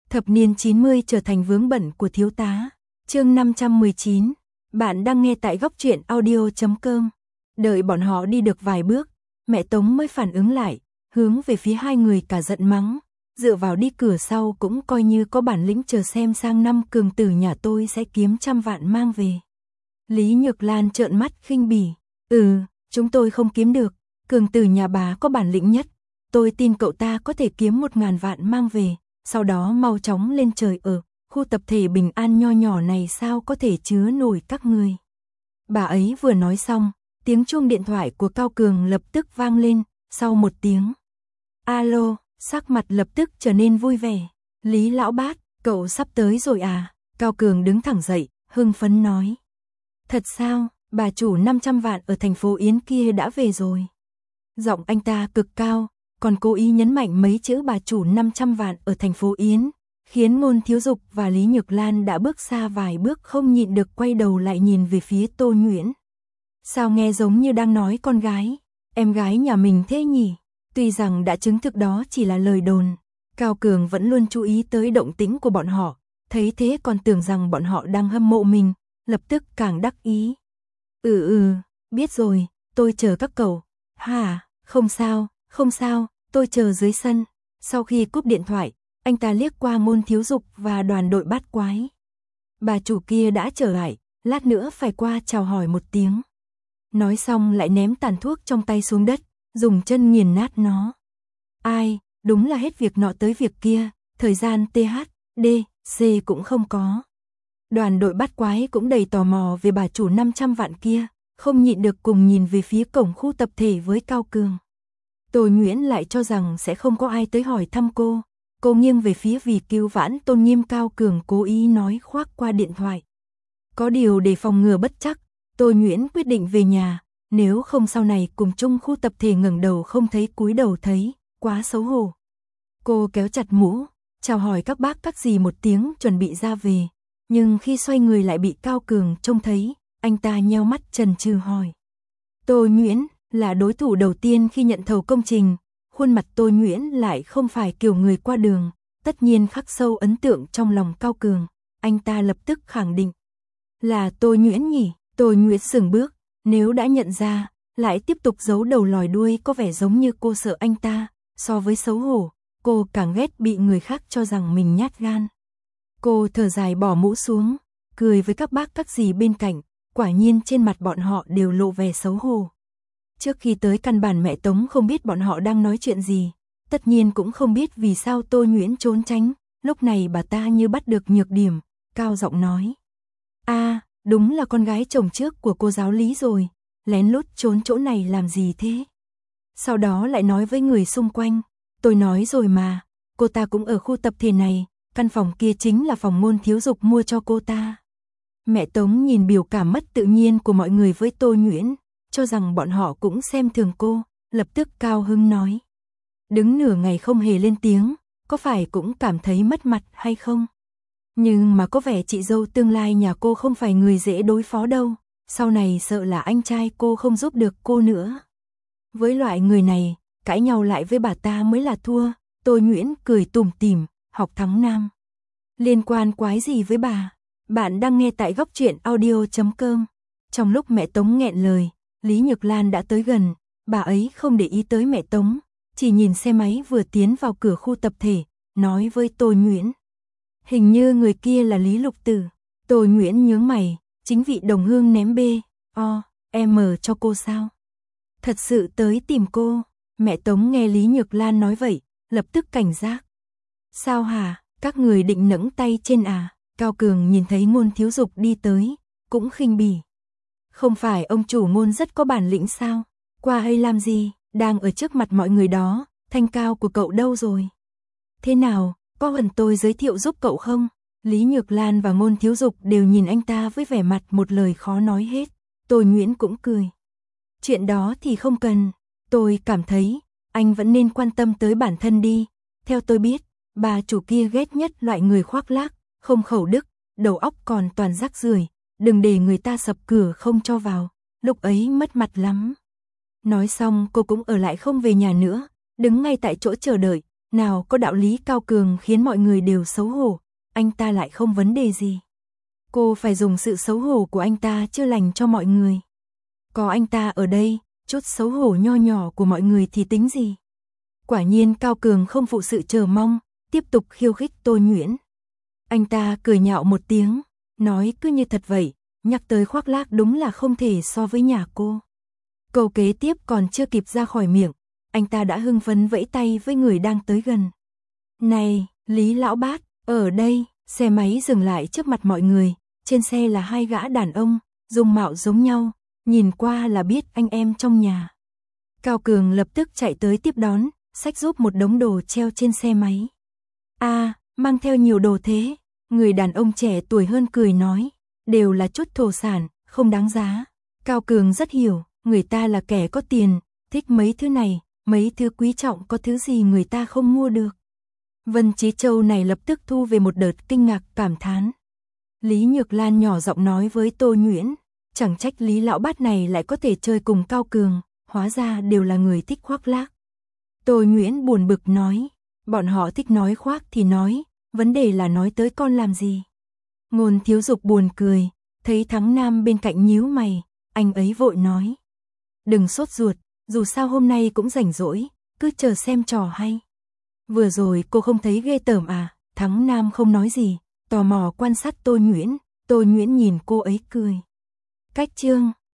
Thập niên 90 trở thành vướng bận của thiếu tá. Chương 519. Bạn đang nghe tại góc truyện audio.com. Đợi bọn họ đi được vài bước, mẹ Tống mới phản ứng lại, hướng về phía hai người cả giận mắng, dựa vào đi cửa sau cũng coi như có bản lĩnh, chờ xem sang năm Cường tử nhà tôi sẽ kiếm trăm vạn mang về. Lý Nhược Lan trợn mắt khinh bỉ, chúng tôi không kiếm được, Cường tử nhà bà có bản lĩnh nhất, tôi tin cậu ta có thể kiếm 1000 vạn mang về, sau đó mau chóng lên trời ở. Khu tập thể bình an nho nhỏ này sao có thể chứa nổi các người. Bà ấy vừa nói xong, tiếng chuông điện thoại của Cao Cường lập tức vang lên, sau một tiếng. Alo, sắc mặt lập tức trở nên vui vẻ. Lý lão bát, cậu sắp tới rồi à? Cao Cường đứng thẳng dậy, hưng phấn nói. Thật sao, bà chủ 500 vạn ở thành phố Yến kia đã về rồi. Giọng anh ta cực cao, còn cố ý nhấn mạnh mấy chữ bà chủ 500 vạn ở thành phố Yến, khiến Ngôn Thiếu Dục và Lý Nhược Lan đã bước xa vài bước không nhịn được quay đầu lại nhìn về phía Tô Nhuyễn. Sao nghe giống như đang nói con gái, em gái nhà mình thế nhỉ? Tuy rằng đã chứng thực đó chỉ là lời đồn, Cao Cường vẫn luôn chú ý tới động tĩnh của bọn họ, thấy thế còn tưởng rằng bọn họ đang hâm mộ mình, lập tức càng đắc ý. Biết rồi, tôi chờ các cậu. Hả, không sao, tôi chờ dưới sân. Sau khi cúp điện thoại, anh ta liếc qua Ngôn Thiếu Dục và đoàn đội bát quái. Bà chủ kia đã trở lại, lát nữa phải qua chào hỏi một tiếng. Nói xong lại ném tàn thuốc trong tay xuống đất, dùng chân nghiền nát nó. Ai, đúng là hết việc nọ tới việc kia, thời gian THDC cũng không có. Đoàn đội bát quái cũng đầy tò mò về bà chủ 500 vạn kia, không nhịn được cùng nhìn về phía cổng khu tập thể với Cao Cường. Tô Nhuyễn lại cho rằng sẽ không có ai tới hỏi thăm cô. Cô nghiêng về phía vì cứu vãn tôn nghiêm Cao Cường cố ý nói khoác qua điện thoại. Có điều để phòng ngừa bất chắc, Tô Nhuyễn quyết định về nhà, nếu không sau này cùng chung khu tập thể ngẩng đầu không thấy cúi đầu thấy, quá xấu hổ. Cô kéo chặt mũ, chào hỏi các bác các dì một tiếng chuẩn bị ra về, nhưng khi xoay người lại bị Cao Cường trông thấy, anh ta nheo mắt chần chừ hỏi. Tô Nhuyễn là đối thủ đầu tiên khi nhận thầu công trình. Khuôn mặt Tô Nhuyễn lại không phải kiểu người qua đường, tất nhiên khắc sâu ấn tượng trong lòng Cao Cường, anh ta lập tức khẳng định. Là Tô Nhuyễn nhỉ? Tô Nhuyễn sững bước, nếu đã nhận ra, lại tiếp tục giấu đầu lòi đuôi có vẻ giống như cô sợ anh ta, so với xấu hổ, cô càng ghét bị người khác cho rằng mình nhát gan. Cô thở dài bỏ mũ xuống, cười với các bác các dì bên cạnh, quả nhiên trên mặt bọn họ đều lộ vẻ xấu hổ. Trước khi tới căn bản mẹ Tống không biết bọn họ đang nói chuyện gì, tất nhiên cũng không biết vì sao Tô Nhuyễn trốn tránh, lúc này bà ta như bắt được nhược điểm, cao giọng nói. Đúng là con gái chồng trước của cô giáo Lý rồi, lén lút trốn chỗ này làm gì thế? Sau đó lại nói với người xung quanh, tôi nói rồi mà, cô ta cũng ở khu tập thể này, căn phòng kia chính là phòng Ngôn Thiếu Dục mua cho cô ta. Mẹ Tống nhìn biểu cảm mất tự nhiên của mọi người với Tô Nhuyễn, cho rằng bọn họ cũng xem thường cô, lập tức cao hứng nói. Đứng nửa ngày không hề lên tiếng, có phải cũng cảm thấy mất mặt hay không? Nhưng mà có vẻ chị dâu tương lai nhà cô không phải người dễ đối phó đâu, sau này sợ là anh trai cô không giúp được cô nữa. Với loại người này, cãi nhau lại với bà ta mới là thua, Tô Nhuyễn cười tủm tỉm, học thắng nam. Liên quan quái gì với bà? Bạn đang nghe tại góc truyện audio.com. Trong lúc mẹ Tống nghẹn lời, Lý Nhược Lan đã tới gần, bà ấy không để ý tới mẹ Tống, chỉ nhìn xe máy vừa tiến vào cửa khu tập thể, nói với Tô Nhuyễn. Hình như người kia là Lý Lục Tử. Tô Nhuyễn nhướng mày, chính vị đồng hương ném em cho cô sao? Thật sự tới tìm cô. Mẹ Tống nghe Lý Nhược Lan nói vậy, lập tức cảnh giác. Sao hả, các người định nẫng tay trên à? Cao Cường nhìn thấy Ngôn Thiếu Dục đi tới, cũng khinh bỉ. Không phải ông chủ Ngôn rất có bản lĩnh sao? Qua hay làm gì, đang ở trước mặt mọi người đó, thanh cao của cậu đâu rồi? Thế nào, có cần tôi giới thiệu giúp cậu không? Lý Nhược Lan và Ngôn Thiếu Dục đều nhìn anh ta với vẻ mặt một lời khó nói hết. Tô Nhuyễn cũng cười. Chuyện đó thì không cần, tôi cảm thấy, anh vẫn nên quan tâm tới bản thân đi. Theo tôi biết, bà chủ kia ghét nhất loại người khoác lác, không khẩu đức, đầu óc còn toàn rác rưởi, đừng để người ta sập cửa không cho vào, lúc ấy mất mặt lắm. Nói xong cô cũng ở lại không về nhà nữa, đứng ngay tại chỗ chờ đợi, Nào có đạo lý cao cường khiến mọi người đều xấu hổ, anh ta lại không vấn đề gì. Cô phải dùng sự xấu hổ của anh ta chữa lành cho mọi người. Có anh ta ở đây, chút xấu hổ nho nhỏ của mọi người thì tính gì? Quả nhiên Cao Cường không phụ sự chờ mong, tiếp tục khiêu khích Tô Nhuyễn. Anh ta cười nhạo một tiếng, nói cứ như thật vậy, nhắc tới khoác lác đúng là không thể so với nhà cô. Câu kế tiếp còn chưa kịp ra khỏi miệng, anh ta đã hưng phấn vẫy tay với người đang tới gần. Này, Lý Lão Bát, ở đây, xe máy dừng lại trước mặt mọi người, trên xe là hai gã đàn ông, dung mạo giống nhau, nhìn qua là biết anh em trong nhà. Cao Cường lập tức chạy tới tiếp đón, xách giúp một đống đồ treo trên xe máy. Mang theo nhiều đồ thế, người đàn ông trẻ tuổi hơn cười nói, đều là chút thổ sản, không đáng giá. Cao Cường rất hiểu, người ta là kẻ có tiền, thích mấy thứ này, mấy thứ quý trọng có thứ gì người ta không mua được. Vân Chí Châu này lập tức thu về một đợt kinh ngạc cảm thán. Lý Nhược Lan nhỏ giọng nói với Tô Nhuyễn, chẳng trách Lý Lão Bát này lại có thể chơi cùng Cao Cường, hóa ra đều là người thích khoác lác. Tô Nhuyễn buồn bực nói, bọn họ thích nói khoác thì nói, vấn đề là nói tới con làm gì. Ngôn Thiếu Dục buồn cười, thấy Thắng Nam bên cạnh nhíu mày, anh ấy vội nói, đừng sốt ruột, dù sao hôm nay cũng rảnh rỗi, cứ chờ xem trò hay. Vừa rồi cô không thấy ghê tởm à? Thắng Nam không nói gì, tò mò quan sát Tô Nhuyễn nhìn cô ấy cười. Cách chương